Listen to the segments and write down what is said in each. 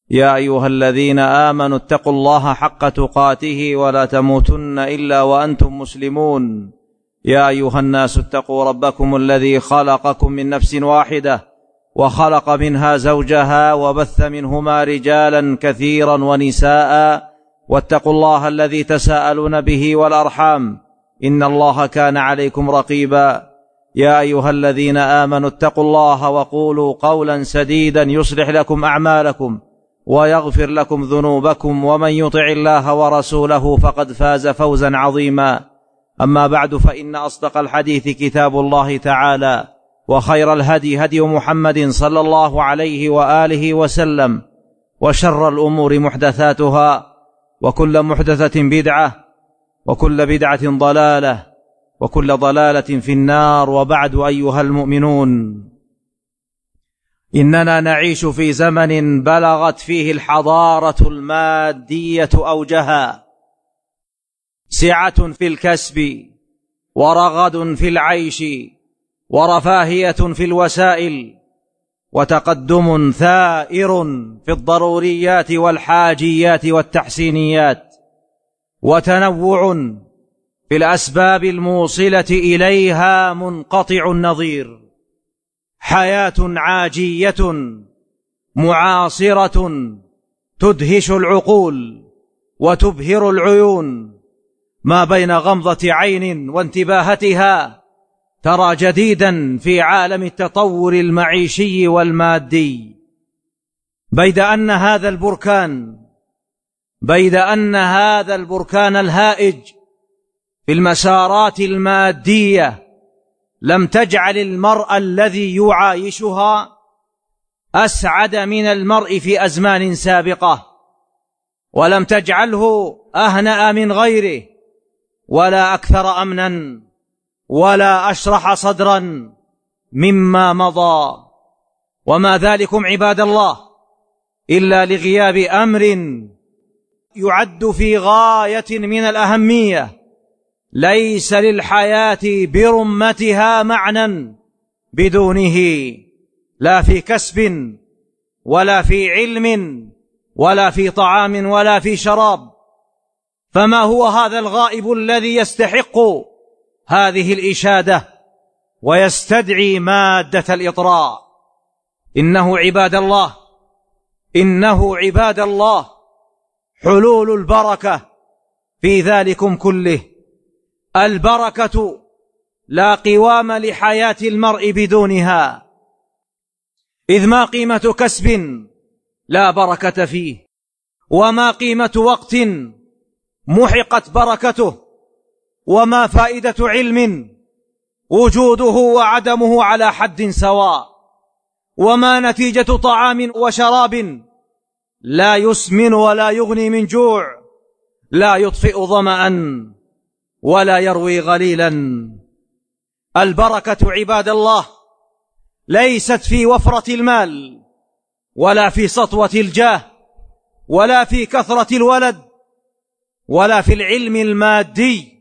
يا أيها الذين آمنوا اتقوا الله حق تقاته ولا تموتن إلا وأنتم مسلمون. يا أيها الناس اتقوا ربكم الذي خلقكم من نفس واحدة وخلق منها زوجها وبث منهما رجالا كثيرا ونساء، واتقوا الله الذي تساءلون به والأرحام إن الله كان عليكم رقيبا. يا أيها الذين آمنوا اتقوا الله وقولوا قولا سديدا يصلح لكم أعمالكم ويغفر لكم ذنوبكم، ومن يطع الله ورسوله فقد فاز فوزا عظيما. أما بعد، فإن أصدق الحديث كتاب الله تعالى، وخير الهدي هدي محمد صلى الله عليه وآله وسلم، وشر الأمور محدثاتها، وكل محدثة بدعة، وكل بدعة ضلالة، وكل ضلالة في النار. وبعد، أيها المؤمنون، إننا نعيش في زمن بلغت فيه الحضارة المادية أوجها، سعة في الكسب، ورغد في العيش، ورفاهية في الوسائل، وتقدم ثائر في الضروريات والحاجيات والتحسينيات، وتنوع في الأسباب الموصلة إليها منقطع النظير. حياة عاجية معاصرة تدهش العقول وتبهر العيون، ما بين غمضة عين وانتباهتها ترى جديدا في عالم التطور المعيشي والمادي. بيد أن هذا البركان الهائج في المسارات المادية لم تجعل المرء الذي يعايشها أسعد من المرء في أزمان سابقة، ولم تجعله أهنأ من غيره، ولا أكثر أمنا، ولا أشرح صدرا مما مضى. وما ذلكم عباد الله إلا لغياب أمر يعد في غاية من الأهمية. ليس للحياة برمتها معنى بدونه، لا في كسب، ولا في علم، ولا في طعام، ولا في شراب. فما هو هذا الغائب الذي يستحق هذه الإشادة ويستدعي مادة الإطراء؟ إنه عباد الله حلول البركة في ذلكم كله. البركة لا قوام لحياة المرء بدونها، إذ ما قيمة كسب لا بركة فيه، وما قيمة وقت محقت بركته، وما فائدة علم وجوده وعدمه على حد سواء، وما نتيجة طعام وشراب لا يسمن ولا يغني من جوع، لا يطفئ ظمأ ولا يروي غليلا. البركة عباد الله ليست في وفرة المال، ولا في سطوة الجاه، ولا في كثرة الولد، ولا في العلم المادي.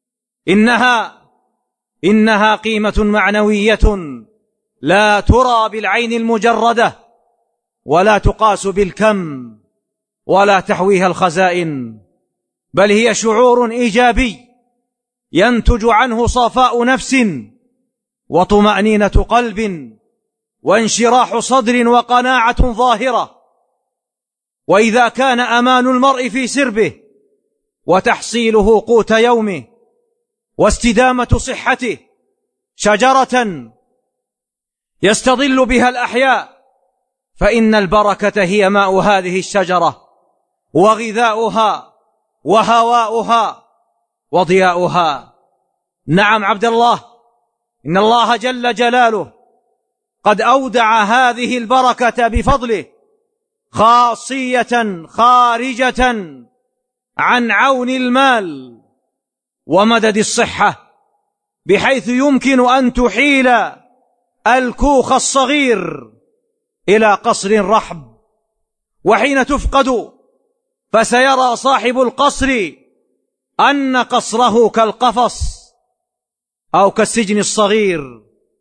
إنها قيمة معنوية لا ترى بالعين المجردة، ولا تقاس بالكم، ولا تحويها الخزائن، بل هي شعور إيجابي ينتج عنه صفاء نفس، وطمأنينة قلب، وانشراح صدر، وقناعة ظاهرة. وإذا كان أمان المرء في سربه، وتحصيله قوت يومه، واستدامة صحته شجرة يستظل بها الأحياء، فإن البركة هي ماء هذه الشجرة، وغذاؤها، وهواؤها، وضياؤها. نعم عبد الله، إن الله جل جلاله قد أودع هذه البركة بفضله خاصية خارجة عن عون المال ومدد الصحة، بحيث يمكن أن تحيل الكوخ الصغير إلى قصر رحب، وحين تفقد فسيرى صاحب القصر أن قصره كالقفص أو كالسجن الصغير.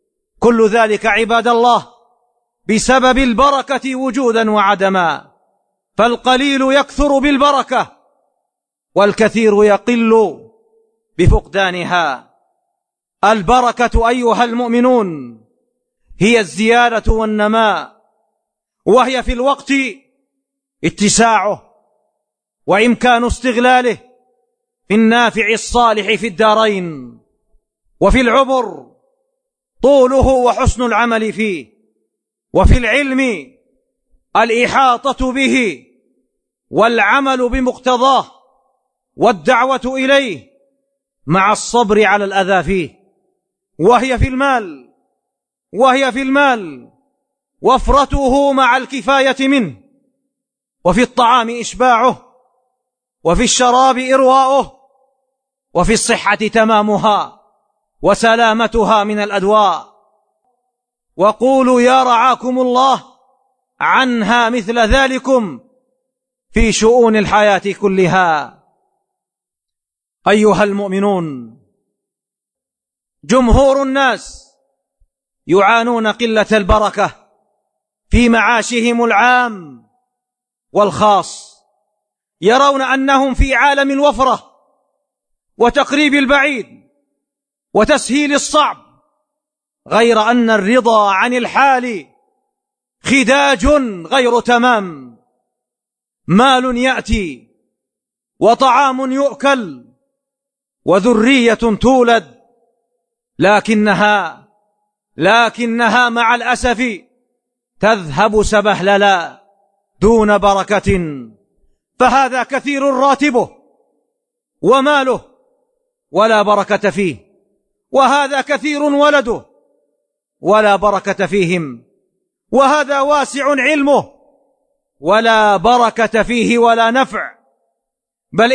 كل ذلك عباد الله بسبب البركة وجودا وعدما. فالقليل يكثر بالبركة والكثير يقل بفقدانها. البركة أيها المؤمنون هي الزيادة والنماء، وهي في الوقت اتساعه وإمكان استغلاله في النافع الصالح في الدارين، وفي العمر طوله وحسن العمل فيه، وفي العلم الإحاطة به والعمل بمقتضاه والدعوة إليه مع الصبر على الأذى فيه. وهي في المال وفرته مع الكفاية منه، وفي الطعام إشباعه، وفي الشراب إرواؤه، وفي الصحة تمامها وسلامتها من الأدواء. وقولوا يا رعاكم الله عنها مثل ذلكم في شؤون الحياة كلها. أيها المؤمنون، جمهور الناس يعانون قلة البركة في معاشهم العام والخاص، يرون أنهم في عالم الوفرة وتقريب البعيد وتسهيل الصعب، غير أن الرضا عن الحال خداج غير تمام. مال يأتي وطعام يؤكل وذرية تولد، لكنها مع الأسف تذهب سبهللا دون بركة. فهذا كثير راتبه وماله ولا بركة فيه، وهذا كثير ولده ولا بركة فيهم، وهذا واسع علمه ولا بركة فيه ولا نفع. بل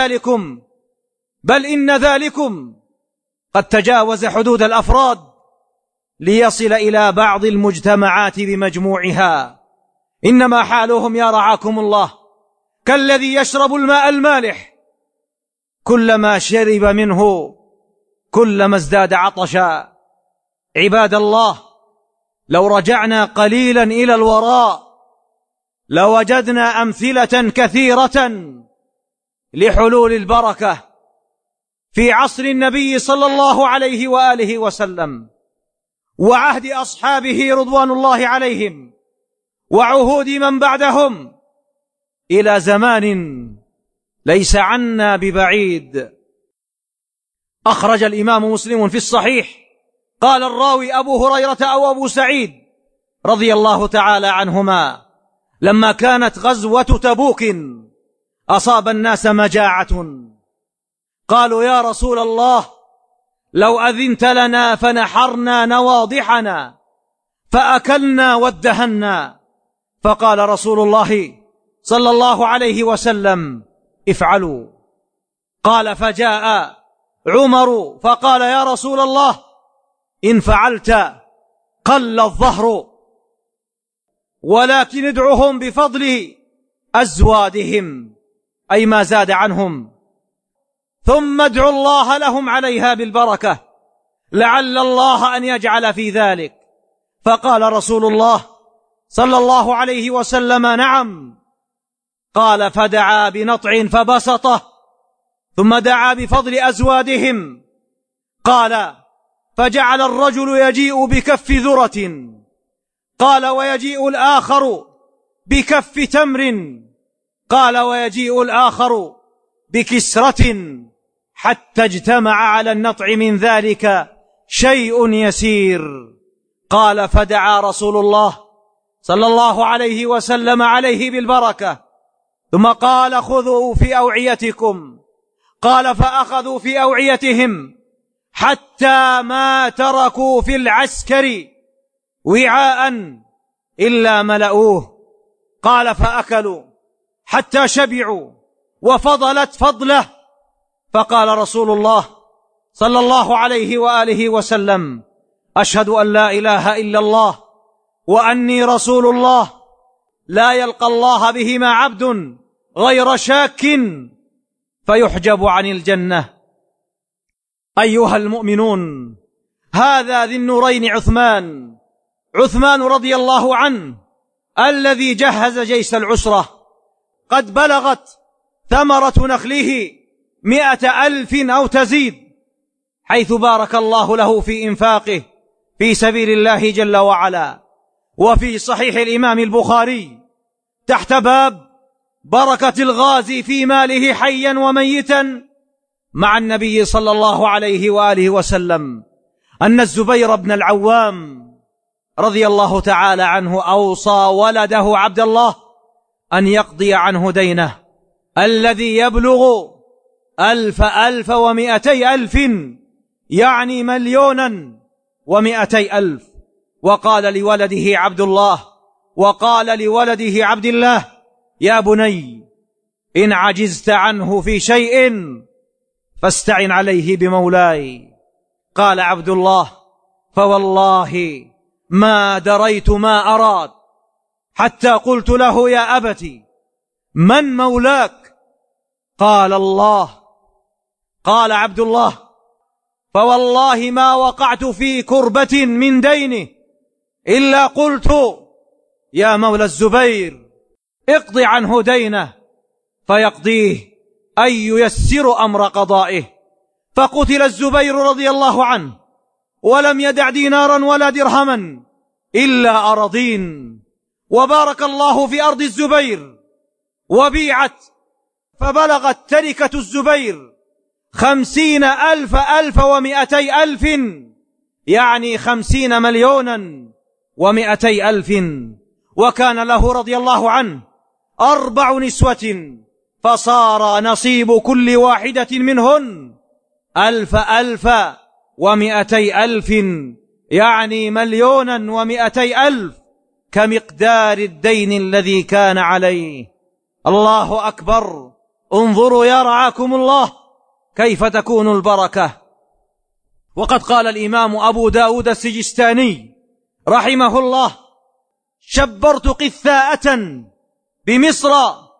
إن ذلكم قد تجاوز حدود الأفراد ليصل إلى بعض المجتمعات بمجموعها. إنما حالهم يا رعاكم الله كالذي يشرب الماء المالح، كلما شرب منه كلما ازداد عطشا. عباد الله، لو رجعنا قليلا إلى الوراء لوجدنا أمثلة كثيرة لحلول البركة في عصر النبي صلى الله عليه وآله وسلم، وعهد أصحابه رضوان الله عليهم، وعهود من بعدهم، إلى زمان ليس عنا ببعيد. أخرج الإمام مسلم في الصحيح، قال الراوي أبو هريرة أو أبو سعيد رضي الله تعالى عنهما: لما كانت غزوة تبوك أصاب الناس مجاعة، قالوا يا رسول الله لو أذنت لنا فنحرنا نواضحنا فأكلنا وادهنا. فقال رسول الله صلى الله عليه وسلم: افعلوا. قال فجاء عمر فقال يا رسول الله إن فعلت قل الظهر، ولكن ادعهم بفضل أزوادهم، أي ما زاد عنهم، ثم ادعوا الله لهم عليها بالبركة لعل الله أن يجعل في ذلك. فقال رسول الله صلى الله عليه وسلم: نعم. قال فدعا بنطع فبسطه، ثم دعا بفضل أزوادهم. قال فجعل الرجل يجيء بكف ذرة، قال ويجيء الآخر بكف تمر، قال ويجيء الآخر بكسرة، حتى اجتمع على النطع من ذلك شيء يسير. قال فدعا رسول الله صلى الله عليه وسلم عليه بالبركة، ثم قال خذوا في أوعيتكم. قال فأخذوا في أوعيتهم حتى ما تركوا في العسكر وعاء إلا ملؤوه. قال فأكلوا حتى شبعوا وفضلت فضله. فقال رسول الله صلى الله عليه وآله وسلم: أشهد أن لا إله إلا الله وأني رسول الله، لا يلقى الله بهما عبد غير شاك فيحجب عن الجنة. أيها المؤمنون، هذا ذي النورين عثمان رضي الله عنه الذي جهز جيش العسرة قد بلغت ثمرة نخله 100,000 أو تزيد، حيث بارك الله له في إنفاقه في سبيل الله جل وعلا. وفي صحيح الإمام البخاري تحت باب بركة الغازي في ماله حيا وميتا مع النبي صلى الله عليه وآله وسلم أن الزبير بن العوام رضي الله تعالى عنه أوصى ولده عبد الله أن يقضي عنه دينه الذي يبلغ 1,200,000، يعني 1,200,000. وقال لولده عبد الله: يا بني، إن عجزت عنه في شيء فاستعن عليه بمولاي. قال عبد الله: فوالله ما دريت ما أراد، حتى قلت له: يا أبتي، من مولاك؟ قال: الله. قال عبد الله: فوالله ما وقعت في كربة من دينه إلا قلت: يا مولى الزبير، اقضي عنه دينه، فيقضيه أي ييسر أمر قضائه. فقتل الزبير رضي الله عنه ولم يدع دينارا ولا درهما إلا أراضين، وبارك الله في أرض الزبير، وبيعت فبلغت تركة الزبير 50,200,000، يعني 50,200,000. وكان له رضي الله عنه 4 نسوة، فصار نصيب كل واحدة منهن 1,200,000، يعني 1,200,000، كمقدار الدين الذي كان عليه. الله أكبر. انظروا يا رعاكم الله كيف تكون البركة. وقد قال الإمام أبو داود السجستاني رحمه الله: شبرت قثاءة بمصر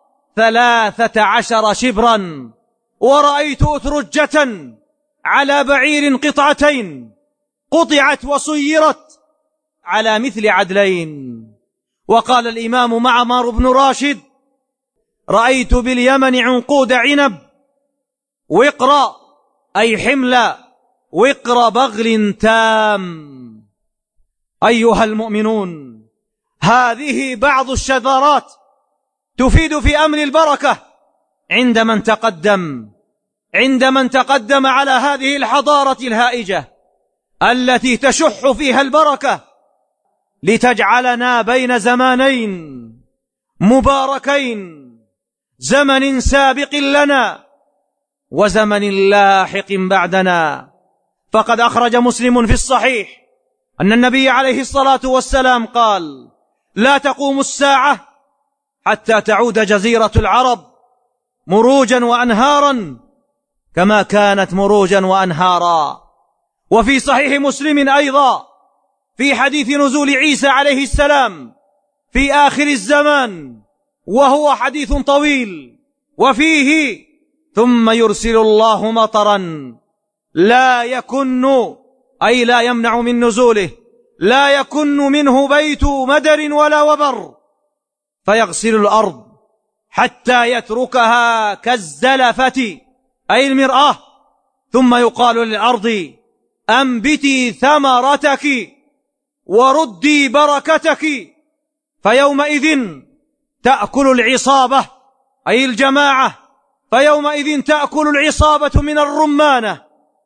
13 شبرا، ورأيت أترجة على بعير قطعتين، قطعت وصيرت على مثل عدلين. وقال الإمام معمر بن راشد: رأيت باليمن عنقود عنب وقر، أي حمل وقر بغل تام. أيها المؤمنون، هذه بعض الشذرات تفيد في أمر البركة عند من تقدم على هذه الحضارة الهائجة التي تشح فيها البركة، لتجعلنا بين زمانين مباركين، زمن سابق لنا وزمن لاحق بعدنا. فقد أخرج مسلم في الصحيح أن النبي عليه الصلاة والسلام قال: لا تقوم الساعة حتى تعود جزيرة العرب مروجا وأنهارا كما كانت مروجا وأنهارا. وفي صحيح مسلم أيضا في حديث نزول عيسى عليه السلام في آخر الزمان، وهو حديث طويل، وفيه: ثم يرسل الله مطرا لا يكن، أي لا يمنع من نزوله، لا يكن منه بيت مدر ولا وبر، فيغسل الأرض حتى يتركها كالزلفة، أي المرآة، ثم يقال للأرض: أنبتي ثمرتك وردي بركتك، فيومئذ تأكل العصابة، أي الجماعة، فيومئذ تأكل العصابة من الرمانة،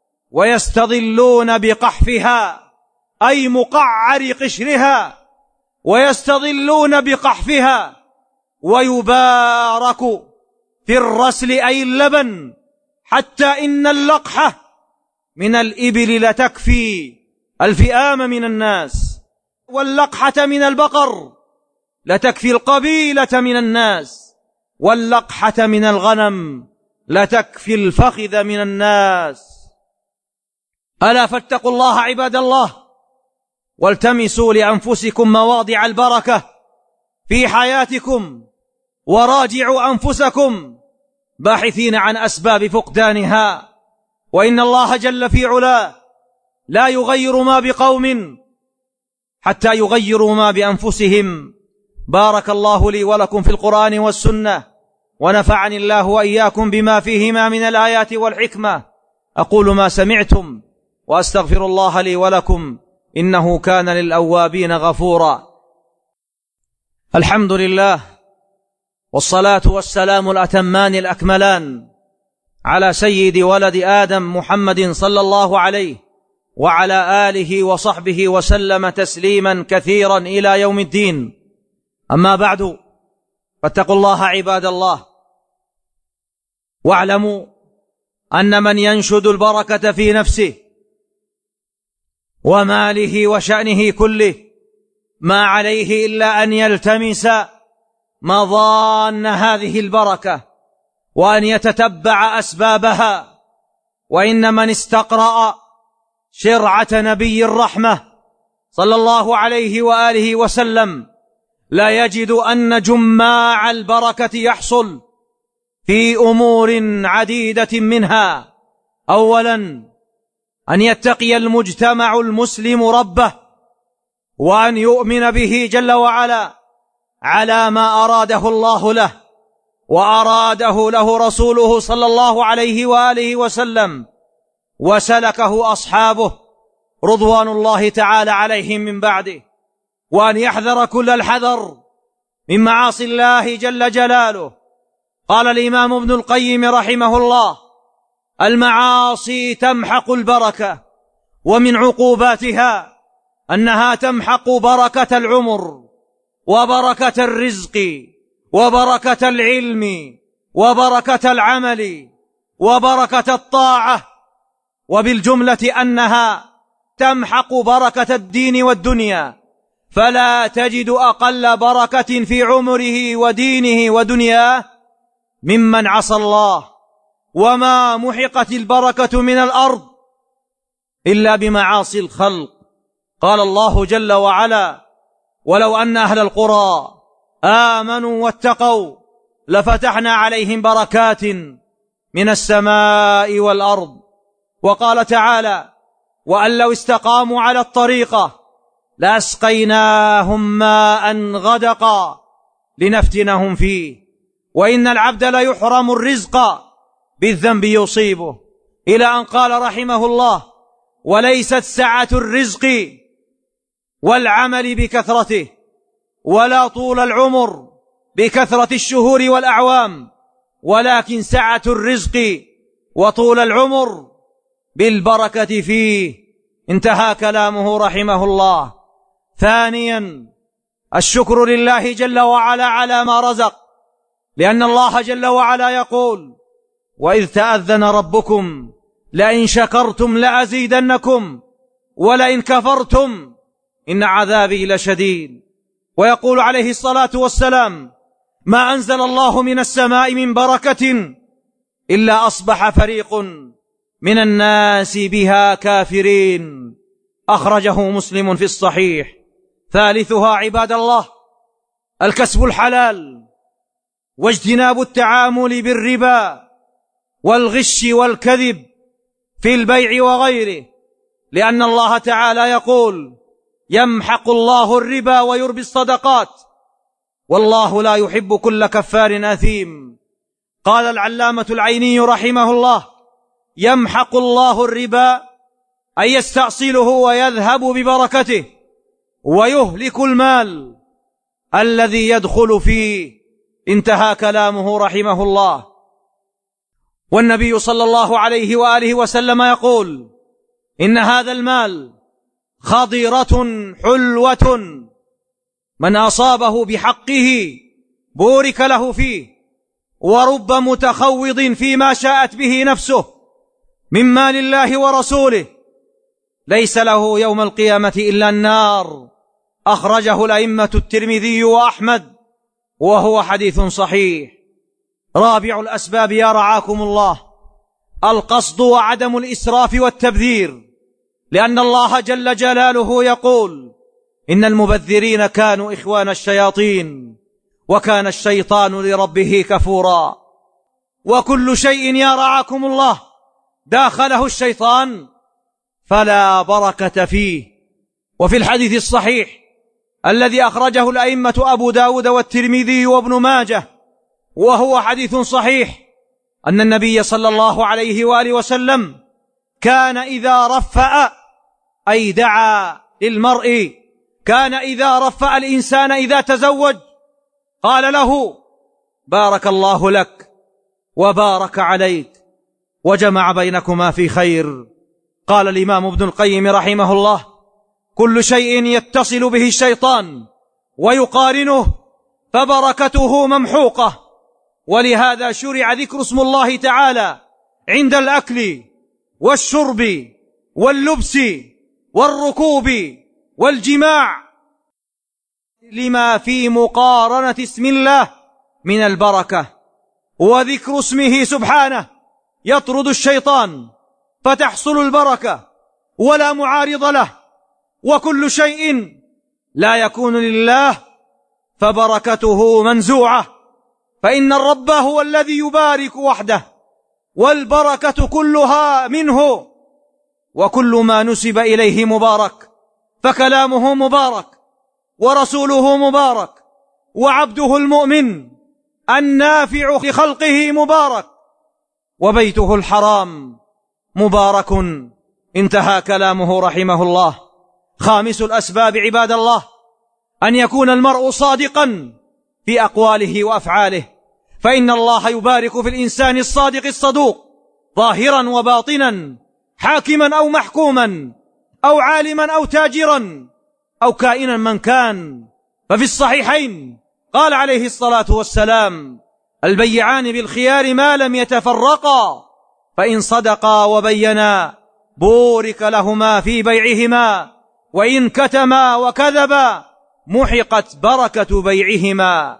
ويستظلون بقحفها، أي مقعر قشرها، ويستظلون بقحفها، ويبارك في الرسل، أي اللبن، حتى إن اللقحة من الإبل لتكفي الفئام من الناس، واللقحة من البقر لتكفي القبيلة من الناس، واللقحة من الغنم لتكفي الفخذ من الناس. ألا فاتقوا الله عباد الله، والتمسوا لأنفسكم مواضع البركة في حياتكم، وراجعوا أنفسكم باحثين عن أسباب فقدانها. وإن الله جل في علاه لا يغير ما بقوم حتى يغيروا ما بأنفسهم. بارك الله لي ولكم في القرآن والسنة، ونفعني الله وإياكم بما فيهما من الآيات والحكمة. أقول ما سمعتم وأستغفر الله لي ولكم إنه كان للأوابين غفورا. الحمد لله، والصلاة والسلام الأتمان الأكملان على سيد ولد آدم محمد صلى الله عليه وعلى آله وصحبه وسلم تسليما كثيرا إلى يوم الدين. أما بعد، فاتقوا الله عباد الله، واعلموا أن من ينشد البركة في نفسه وماله وشأنه كله ما عليه إلا أن يلتمس مظان هذه البركة وأن يتتبع أسبابها. وإن من استقرأ شرعة نبي الرحمة صلى الله عليه وآله وسلم لا يجد أن جماع البركة يحصل في أمور عديدة منها. أولا، أن يتقي المجتمع المسلم ربه، وأن يؤمن به جل وعلا على ما أراده الله له وأراده له رسوله صلى الله عليه وآله وسلم وسلكه أصحابه رضوان الله تعالى عليهم من بعده. وأن يحذر كل الحذر من معاصي الله جل جلاله. قال الإمام ابن القيم رحمه الله: المعاصي تمحق البركة، ومن عقوباتها أنها تمحق بركة العمر وبركة الرزق وبركة العلم وبركة العمل وبركة الطاعة، وبالجملة أنها تمحق بركة الدين والدنيا. فلا تجد أقل بركة في عمره ودينه ودنياه ممن عصى الله. وما محقت البركة من الأرض إلا بمعاصي الخلق. قال الله جل وعلا: ولو أن أهل القرى آمنوا واتقوا لفتحنا عليهم بركات من السماء والأرض. وقال تعالى: وأن لو استقاموا على الطريقة لأسقيناهم ماء غدقا لنفتنهم فيه. وإن العبد لا يحرم الرزق بالذنب يصيبه، إلى أن قال رحمه الله: وليست سعة الرزق والعمل بكثرته، ولا طول العمر بكثرة الشهور والأعوام، ولكن سعة الرزق وطول العمر بالبركة فيه. انتهى كلامه رحمه الله. ثانيا، الشكر لله جل وعلا على ما رزق، لأن الله جل وعلا يقول: وإذ تأذن ربكم لئن شكرتم لأزيدنكم ولئن كفرتم إن عذابي لشديد. ويقول عليه الصلاة والسلام: ما أنزل الله من السماء من بركة إلا أصبح فريق من الناس بها كافرين. أخرجه مسلم في الصحيح. ثالثها عباد الله الكسب الحلال، واجتناب التعامل بالربا والغش والكذب في البيع وغيره، لأن الله تعالى يقول: يمحق الله الربا ويربي الصدقات والله لا يحب كل كفار أثيم. قال العلامة العيني رحمه الله: يمحق الله الربا أي يستأصله ويذهب ببركته ويهلك المال الذي يدخل فيه. انتهى كلامه رحمه الله. والنبي صلى الله عليه وآله وسلم يقول: إن هذا المال خضرة حلوة من أصابه بحقه بورك له فيه، ورب متخوض فيما شاءت به نفسه من مال الله ورسوله ليس له يوم القيامة إلا النار. أخرجه الأئمة الترمذي وأحمد وهو حديث صحيح. رابع الأسباب يا رعاكم الله القصد وعدم الإسراف والتبذير، لأن الله جل جلاله يقول: إن المبذرين كانوا إخوان الشياطين وكان الشيطان لربه كفورا. وكل شيء يا رعاكم الله داخله الشيطان فلا بركة فيه. وفي الحديث الصحيح الذي أخرجه الأئمة أبو داود والترمذي وابن ماجه وهو حديث صحيح أن النبي صلى الله عليه وآله وسلم كان إذا رفأ أي دعا للمرء، كان إذا رفأ الإنسان إذا تزوج قال له: بارك الله لك وبارك عليك وجمع بينكما في خير. قال الإمام ابن القيم رحمه الله: كل شيء يتصل به الشيطان ويقارنه فبركته ممحوقة، ولهذا شرع ذكر اسم الله تعالى عند الأكل والشرب واللبس والركوب والجماع، لما في مقارنة اسم الله من البركة. وذكر اسمه سبحانه يطرد الشيطان فتحصل البركة ولا معارض له، وكل شيء لا يكون لله فبركته منزوعة، فإن الرب هو الذي يبارك وحده، والبركة كلها منه، وكل ما نسب إليه مبارك، فكلامه مبارك، ورسوله مبارك، وعبده المؤمن النافع لخلقه مبارك، وبيته الحرام مبارك. انتهى كلامه رحمه الله. خامس الأسباب عباد الله أن يكون المرء صادقا في أقواله وأفعاله، فإن الله يبارك في الإنسان الصادق الصدوق ظاهرا وباطنا، حاكما أو محكوما، أو عالما أو تاجرا، أو كائنا من كان. ففي الصحيحين قال عليه الصلاة والسلام: البيعان بالخيار ما لم يتفرقا، فإن صدقا وبينا بورك لهما في بيعهما، وإن كتما وكذبا محقت بركة بيعهما.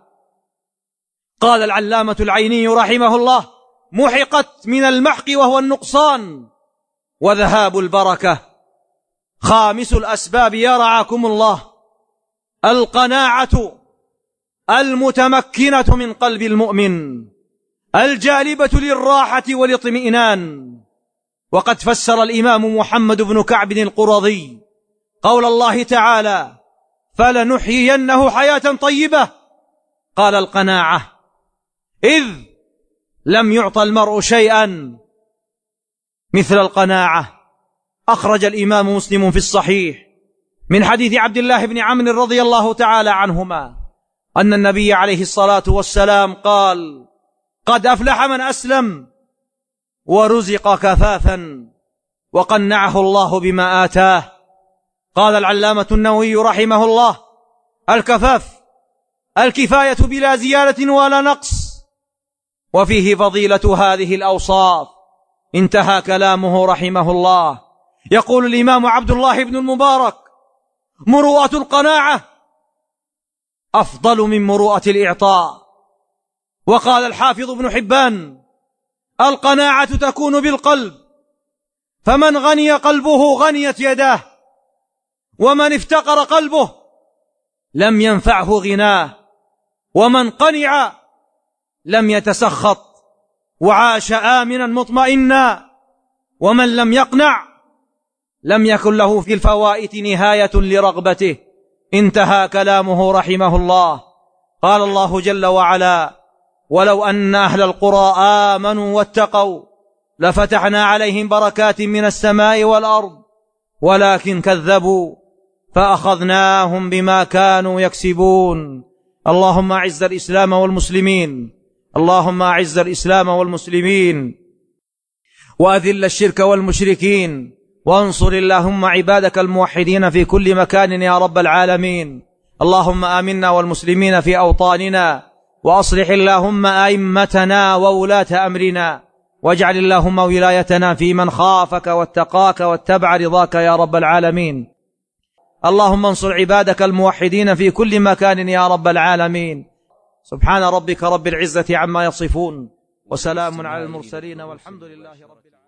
قال العلامة العيني رحمه الله: محقت من المحق وهو النقصان وذهاب البركة. خامس الأسباب يا رعاكم الله القناعة المتمكنة من قلب المؤمن، الجالبة للراحة والاطمئنان. وقد فسر الإمام محمد بن كعب القرظي قول الله تعالى: فلنحيينه حياة طيبة، قال: القناعة، إذ لم يعط المرء شيئا مثل القناعة. أخرج الإمام مسلم في الصحيح من حديث عبد الله بن عمرو رضي الله تعالى عنهما أن النبي عليه الصلاة والسلام قال: قد أفلح من أسلم ورزق كفافا وقنعه الله بما آتاه. قال العلامة النووي رحمه الله: الكفاف الكفاية بلا زيادة ولا نقص، وفيه فضيلة هذه الأوصاف. انتهى كلامه رحمه الله. يقول الإمام عبد الله بن المبارك: مروءة القناعة أفضل من مروءة الإعطاء. وقال الحافظ ابن حبان: القناعة تكون بالقلب، فمن غني قلبه غنيت يداه، ومن افتقر قلبه لم ينفعه غناه، ومن قنع لم يتسخط وعاش آمنا مطمئنا، ومن لم يقنع لم يكن له في الفوائت نهاية لرغبته. انتهى كلامه رحمه الله. قال الله جل وعلا: ولو أن أهل القرى آمنوا واتقوا لفتحنا عليهم بركات من السماء والأرض ولكن كذبوا فأخذناهم بما كانوا يكسبون. اللهم أعز الإسلام والمسلمين، اللهم أعز الإسلام والمسلمين، وأذل الشرك والمشركين، وانصر اللهم عبادك الموحدين في كل مكان يا رب العالمين. اللهم آمنا والمسلمين في أوطاننا، وأصلح اللهم أئمتنا وولاة أمرنا، واجعل اللهم ولايتنا في من خافك واتقاك واتبع رضاك يا رب العالمين. اللهم انصر عبادك الموحدين في كل مكان يا رب العالمين. سبحان ربك رب العزة عما يصفون، وسلام على المرسلين، والحمد لله رب العالمين.